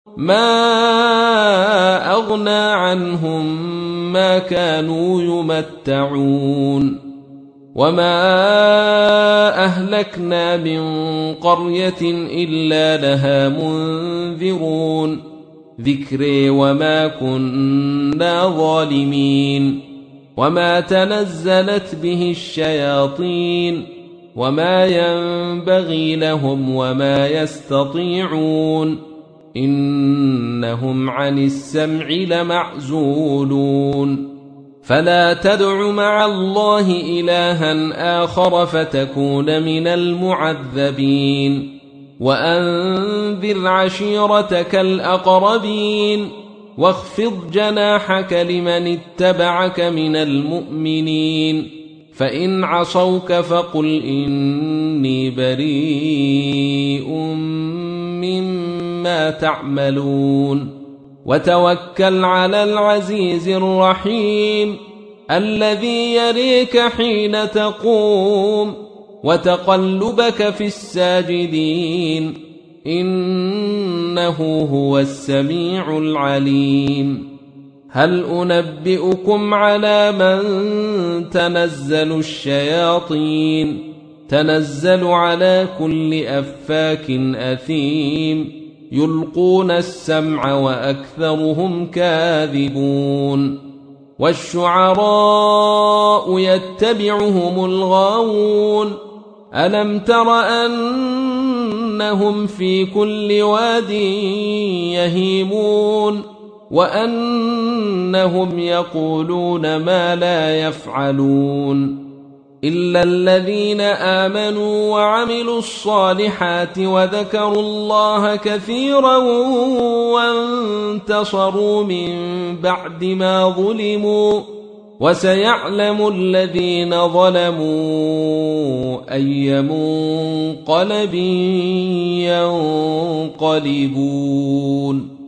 ما أغنى عنهم ما كانوا يمتعون وما أهلكنا من قرية إلا لها منذرون ذكري وما كنا ظالمين وما تنزلت به الشياطين وما ينبغي لهم وما يستطيعون إنهم عن السمع لمعزولون فلا تدع مع الله إلها آخر فتكون من المعذبين وأنذر عشيرتك الأقربين واخفض جناحك لمن اتبعك من المؤمنين فإن عصوك فقل إني بريء مما تعملون وتوكل على العزيز الرحيم الذي يريك حين تقوم وتقلبك في الساجدين إنه هو السميع العليم هل أنبئكم على من تنزل الشياطين تنزل على كل أفاك أثيم يلقون السمع وأكثرهم كاذبون والشعراء يتبعهم الغاوون ألم تر أنهم في كل واد يهيمون وأنهم يقولون ما لا يفعلون إلا الذين آمنوا وعملوا الصالحات وذكروا الله كثيرا وانتصروا من بعد ما ظلموا وسيعلم الذين ظلموا أي منقلب ينقلبون